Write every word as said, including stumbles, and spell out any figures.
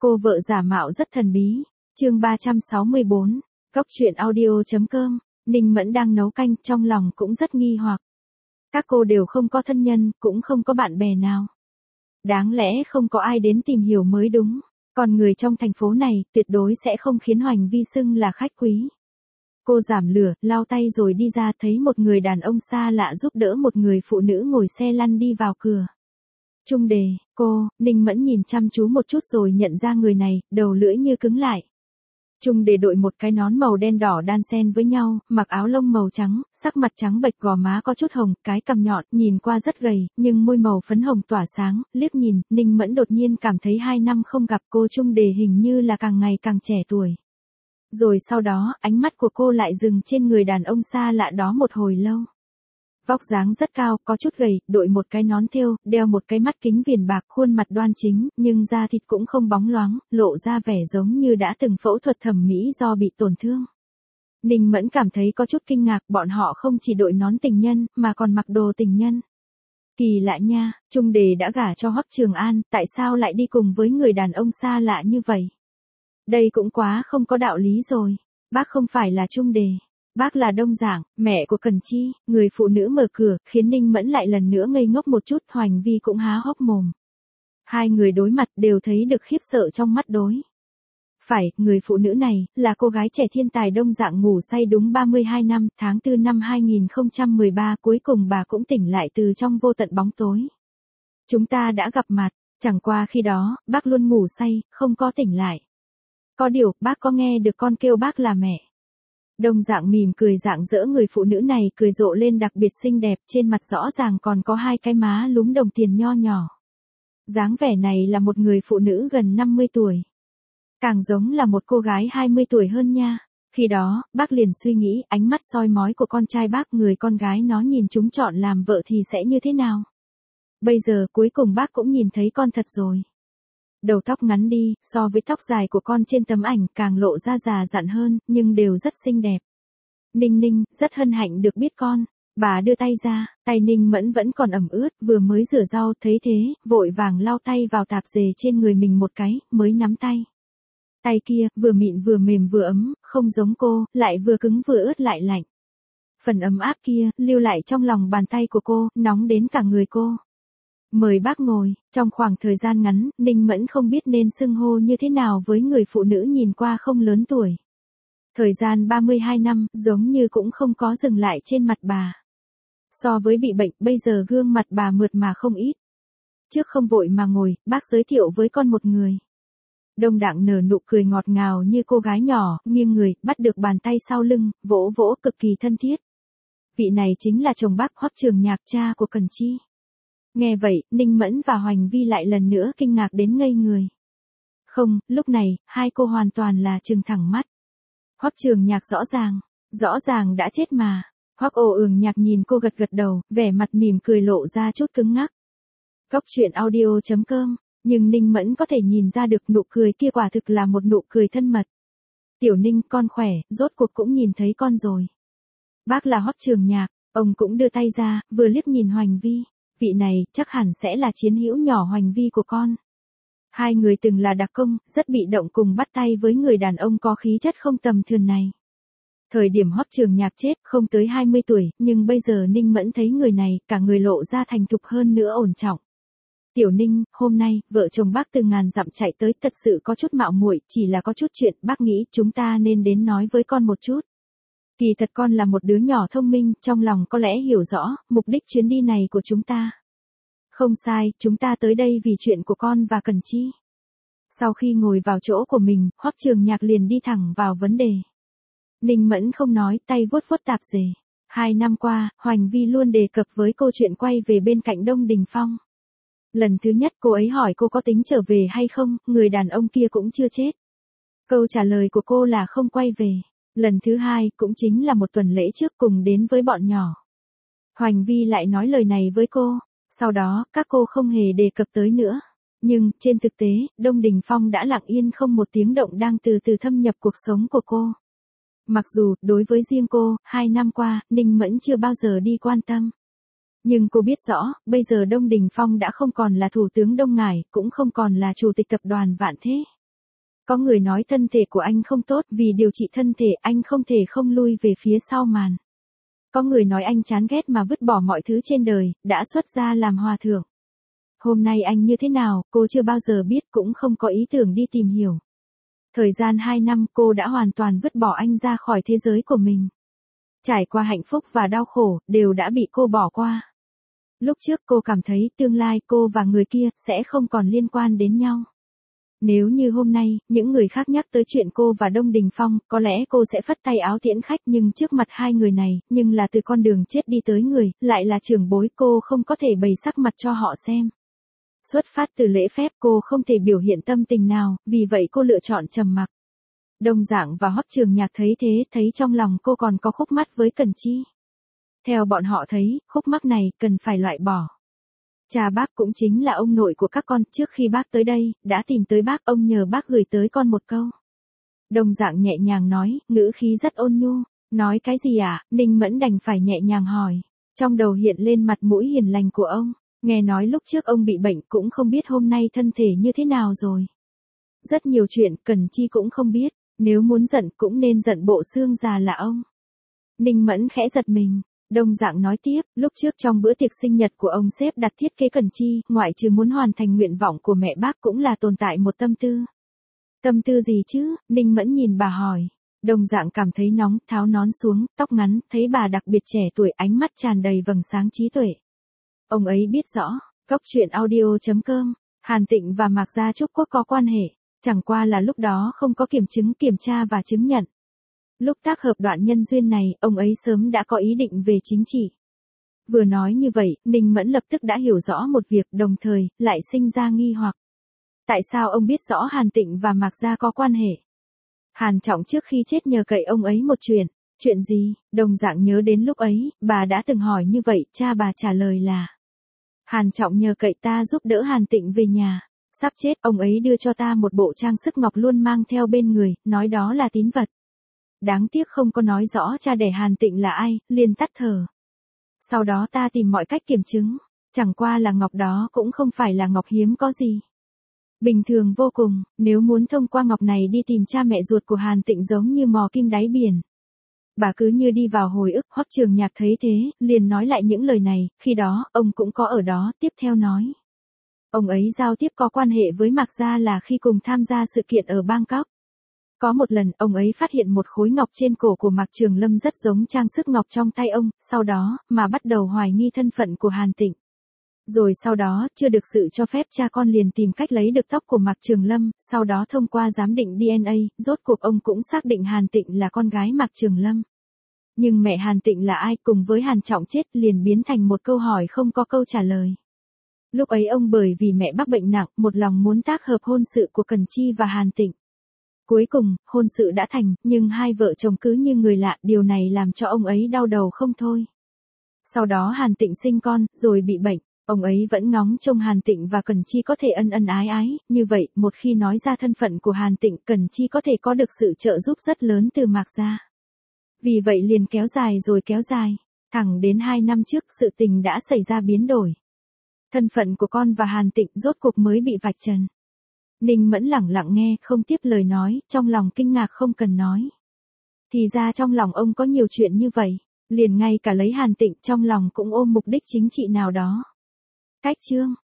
Cô vợ giả mạo rất thần bí. Chương ba trăm sáu mươi bốn. Cốc truyện audio.com. Ninh Mẫn đang nấu canh, trong lòng cũng rất nghi hoặc. Các cô đều không có thân nhân, cũng không có bạn bè nào. Đáng lẽ không có ai đến tìm hiểu mới đúng. Còn người trong thành phố này, tuyệt đối sẽ không khiến Hoành Vi xưng là khách quý. Cô giảm lửa, lau tay rồi đi ra, thấy một người đàn ông xa lạ giúp đỡ một người phụ nữ ngồi xe lăn đi vào cửa. Trung Đề, cô, Ninh Mẫn nhìn chăm chú một chút rồi nhận ra người này, đầu lưỡi như cứng lại. Trung Đề đội một cái nón màu đen đỏ đan xen với nhau, mặc áo lông màu trắng, sắc mặt trắng bệch, gò má có chút hồng, cái cằm nhọn, nhìn qua rất gầy, nhưng môi màu phấn hồng tỏa sáng, liếc nhìn, Ninh Mẫn đột nhiên cảm thấy hai năm không gặp cô Trung Đề hình như là càng ngày càng trẻ tuổi. Rồi sau đó, ánh mắt của cô lại dừng trên người đàn ông xa lạ đó một hồi lâu. Vóc dáng rất cao, có chút gầy, đội một cái nón thêu, đeo một cái mắt kính viền bạc, khuôn mặt đoan chính, nhưng da thịt cũng không bóng loáng, lộ ra vẻ giống như đã từng phẫu thuật thẩm mỹ do bị tổn thương. Ninh Mẫn cảm thấy có chút kinh ngạc, bọn họ không chỉ đội nón tình nhân, mà còn mặc đồ tình nhân. Kỳ lạ nha, Trung Đề đã gả cho Hoắc Trường An, tại sao lại đi cùng với người đàn ông xa lạ như vậy? Đây cũng quá không có đạo lý rồi. Bác không phải là Trung Đề. Bác là Đông Giảng, mẹ của Cần Chi. Người phụ nữ mở cửa, khiến Ninh Mẫn lại lần nữa ngây ngốc một chút, Hoành Vi cũng há hốc mồm. Hai người đối mặt đều thấy được khiếp sợ trong mắt đối. Phải, người phụ nữ này, là cô gái trẻ thiên tài Đông Giảng ngủ say đúng ba mươi hai năm, tháng tư năm hai nghìn không trăm mười ba, cuối cùng bà cũng tỉnh lại từ trong vô tận bóng tối. Chúng ta đã gặp mặt, chẳng qua khi đó, bác luôn ngủ say, không có tỉnh lại. Có điều, bác có nghe được con kêu bác là mẹ. Đông Giảng mỉm cười rạng rỡ, người phụ nữ này cười rộ lên đặc biệt xinh đẹp, trên mặt rõ ràng còn có hai cái má lúm đồng tiền nho nhỏ. Dáng vẻ này là một người phụ nữ gần năm mươi tuổi. Càng giống là một cô gái hai mươi tuổi hơn nha. Khi đó, bác liền suy nghĩ, ánh mắt soi mói của con trai bác, người con gái nó nhìn chúng chọn làm vợ thì sẽ như thế nào. Bây giờ cuối cùng bác cũng nhìn thấy con thật rồi. Đầu tóc ngắn đi, so với tóc dài của con trên tấm ảnh càng lộ ra già dặn hơn, nhưng đều rất xinh đẹp. Ninh Ninh, rất hân hạnh được biết con. Bà đưa tay ra, tay Ninh Mẫn vẫn còn ẩm ướt, vừa mới rửa rau, thấy thế, vội vàng lau tay vào tạp dề trên người mình một cái, mới nắm tay. Tay kia, vừa mịn vừa mềm vừa ấm, không giống cô, lại vừa cứng vừa ướt lại lạnh. Phần ấm áp kia, lưu lại trong lòng bàn tay của cô, nóng đến cả người cô. Mời bác ngồi. Trong khoảng thời gian ngắn, Ninh Mẫn không biết nên xưng hô như thế nào với người phụ nữ nhìn qua không lớn tuổi. Thời gian ba mươi hai năm, giống như cũng không có dừng lại trên mặt bà. So với bị bệnh, bây giờ gương mặt bà mượt mà không ít. Trước không vội mà ngồi, bác giới thiệu với con một người. Đông Đặng nở nụ cười ngọt ngào như cô gái nhỏ, nghiêng người, bắt được bàn tay sau lưng, vỗ vỗ cực kỳ thân thiết. Vị này chính là chồng bác, Hoắc Trường Nhạc, cha của Cần Chi. Nghe vậy, Ninh Mẫn và Hoành Vi lại lần nữa kinh ngạc đến ngây người. Không, lúc này, hai cô hoàn toàn là trừng thẳng mắt. Hoắc Trường Nhạc rõ ràng, rõ ràng đã chết mà. Hoắc Ồ Ường Nhạc nhìn cô gật gật đầu, vẻ mặt mỉm cười lộ ra chút cứng ngắc. Cốc truyện audio.com, nhưng Ninh Mẫn có thể nhìn ra được nụ cười kia quả thực là một nụ cười thân mật. Tiểu Ninh, con khỏe, rốt cuộc cũng nhìn thấy con rồi. Bác là Hoắc Trường Nhạc, ông cũng đưa tay ra, vừa liếc nhìn Hoành Vi. Vị này, chắc hẳn sẽ là chiến hữu nhỏ Hoành Vi của con. Hai người từng là đặc công, rất bị động cùng bắt tay với người đàn ông có khí chất không tầm thường này. Thời điểm Hoắc Trường Nhạc chết, không tới hai mươi tuổi, nhưng bây giờ Ninh Mẫn thấy người này, cả người lộ ra thành thục hơn nữa ổn trọng. Tiểu Ninh, hôm nay, vợ chồng bác từ ngàn dặm chạy tới, thật sự có chút mạo muội, chỉ là có chút chuyện, bác nghĩ chúng ta nên đến nói với con một chút. Kỳ thật con là một đứa nhỏ thông minh, trong lòng có lẽ hiểu rõ, mục đích chuyến đi này của chúng ta. Không sai, chúng ta tới đây vì chuyện của con và Cần Chi. Sau khi ngồi vào chỗ của mình, Hoắc Trường Nhạc liền đi thẳng vào vấn đề. Ninh Mẫn không nói, tay vuốt vuốt tạp dề. Hai năm qua, Hoành Vi luôn đề cập với cô chuyện quay về bên cạnh Đông Đình Phong. Lần thứ nhất cô ấy hỏi cô có tính trở về hay không, người đàn ông kia cũng chưa chết. Câu trả lời của cô là không quay về. Lần thứ hai, cũng chính là một tuần lễ trước cùng đến với bọn nhỏ. Hoành Vi lại nói lời này với cô, sau đó, các cô không hề đề cập tới nữa. Nhưng, trên thực tế, Đông Đình Phong đã lặng yên không một tiếng động đang từ từ thâm nhập cuộc sống của cô. Mặc dù, đối với riêng cô, hai năm qua, Ninh Mẫn chưa bao giờ đi quan tâm. Nhưng cô biết rõ, bây giờ Đông Đình Phong đã không còn là thủ tướng Đông Ngải, cũng không còn là chủ tịch tập đoàn Vạn Thế. Có người nói thân thể của anh không tốt, vì điều trị thân thể anh không thể không lui về phía sau màn. Có người nói anh chán ghét mà vứt bỏ mọi thứ trên đời, đã xuất gia làm hòa thượng. Hôm nay anh như thế nào, cô chưa bao giờ biết, cũng không có ý tưởng đi tìm hiểu. Thời gian hai năm cô đã hoàn toàn vứt bỏ anh ra khỏi thế giới của mình. Trải qua hạnh phúc và đau khổ, đều đã bị cô bỏ qua. Lúc trước cô cảm thấy tương lai cô và người kia sẽ không còn liên quan đến nhau. Nếu như hôm nay, những người khác nhắc tới chuyện cô và Đông Đình Phong, có lẽ cô sẽ phất tay áo tiễn khách, nhưng trước mặt hai người này, nhưng là từ con đường chết đi tới người, lại là trưởng bối, cô không có thể bày sắc mặt cho họ xem. Xuất phát từ lễ phép cô không thể biểu hiện tâm tình nào, vì vậy cô lựa chọn trầm mặc. Đông Dạng và Hoắc Trường Nhạc thấy thế, thấy trong lòng cô còn có khúc mắc với Cần Chi. Theo bọn họ thấy, khúc mắc này cần phải loại bỏ. Cha bác cũng chính là ông nội của các con, trước khi bác tới đây, đã tìm tới bác, ông nhờ bác gửi tới con một câu. Đông Dạng nhẹ nhàng nói, ngữ khí rất ôn nhu. Nói cái gì ạ? À? Ninh Mẫn đành phải nhẹ nhàng hỏi. Trong đầu hiện lên mặt mũi hiền lành của ông. Nghe nói lúc trước ông bị bệnh, cũng không biết hôm nay thân thể như thế nào rồi. Rất nhiều chuyện Cần Chi cũng không biết. Nếu muốn giận cũng nên giận bộ xương già là ông. Ninh Mẫn khẽ giật mình. Đông Dạng nói tiếp, lúc trước trong bữa tiệc sinh nhật của ông sếp đặt thiết kế Cần Chi, ngoại trừ muốn hoàn thành nguyện vọng của mẹ bác cũng là tồn tại một tâm tư. Tâm tư gì chứ? Ninh Mẫn nhìn bà hỏi. Đông Dạng cảm thấy nóng, tháo nón xuống, tóc ngắn, thấy bà đặc biệt trẻ tuổi, ánh mắt tràn đầy vầng sáng trí tuệ. Ông ấy biết rõ, Cốc truyện audio chấm com, Hàn Tịnh và Mạc Gia Trúc Quốc có quan hệ, chẳng qua là lúc đó không có kiểm chứng, kiểm tra và chứng nhận. Lúc tác hợp đoạn nhân duyên này, ông ấy sớm đã có ý định về chính trị. Vừa nói như vậy, Ninh Mẫn lập tức đã hiểu rõ một việc, đồng thời, lại sinh ra nghi hoặc. Tại sao ông biết rõ Hàn Tịnh và Mạc Gia có quan hệ? Hàn Trọng trước khi chết nhờ cậy ông ấy một chuyện. Chuyện gì? Đông Dạng nhớ đến lúc ấy, bà đã từng hỏi như vậy, cha bà trả lời là. Hàn Trọng nhờ cậy ta giúp đỡ Hàn Tịnh về nhà. Sắp chết, ông ấy đưa cho ta một bộ trang sức ngọc luôn mang theo bên người, nói đó là tín vật. Đáng tiếc không có nói rõ cha đẻ Hàn Tịnh là ai, liền tắt thở. Sau đó ta tìm mọi cách kiểm chứng, chẳng qua là ngọc đó cũng không phải là ngọc hiếm có gì. Bình thường vô cùng, nếu muốn thông qua ngọc này đi tìm cha mẹ ruột của Hàn Tịnh giống như mò kim đáy biển. Bà cứ như đi vào hồi ức, Hoắc Trường Nhạc thấy thế, liền nói lại những lời này, khi đó, ông cũng có ở đó, tiếp theo nói. Ông ấy giao tiếp có quan hệ với Mạc Gia là khi cùng tham gia sự kiện ở Bangkok. Có một lần, ông ấy phát hiện một khối ngọc trên cổ của Mạc Trường Lâm rất giống trang sức ngọc trong tay ông, sau đó, mà bắt đầu hoài nghi thân phận của Hàn Tịnh. Rồi sau đó, chưa được sự cho phép cha con liền tìm cách lấy được tóc của Mạc Trường Lâm, sau đó thông qua giám định đê en a, rốt cuộc ông cũng xác định Hàn Tịnh là con gái Mạc Trường Lâm. Nhưng mẹ Hàn Tịnh là ai, cùng với Hàn Trọng chết liền biến thành một câu hỏi không có câu trả lời. Lúc ấy ông bởi vì mẹ bác bệnh nặng, một lòng muốn tác hợp hôn sự của Cần Chi và Hàn Tịnh. Cuối cùng, hôn sự đã thành, nhưng hai vợ chồng cứ như người lạ, điều này làm cho ông ấy đau đầu không thôi. Sau đó Hàn Tịnh sinh con, rồi bị bệnh. Ông ấy vẫn ngóng trông Hàn Tịnh và Cần Chi có thể ân ân ái ái, như vậy, một khi nói ra thân phận của Hàn Tịnh, Cần Chi có thể có được sự trợ giúp rất lớn từ Mạc Gia. Vì vậy liền kéo dài rồi kéo dài, thẳng đến hai năm trước sự tình đã xảy ra biến đổi. Thân phận của con và Hàn Tịnh rốt cuộc mới bị vạch trần. Ninh Mẫn lẳng lặng nghe, không tiếp lời nói, trong lòng kinh ngạc không cần nói. Thì ra trong lòng ông có nhiều chuyện như vậy, liền ngay cả lấy Hàn Tịnh trong lòng cũng ôm mục đích chính trị nào đó. Cách chương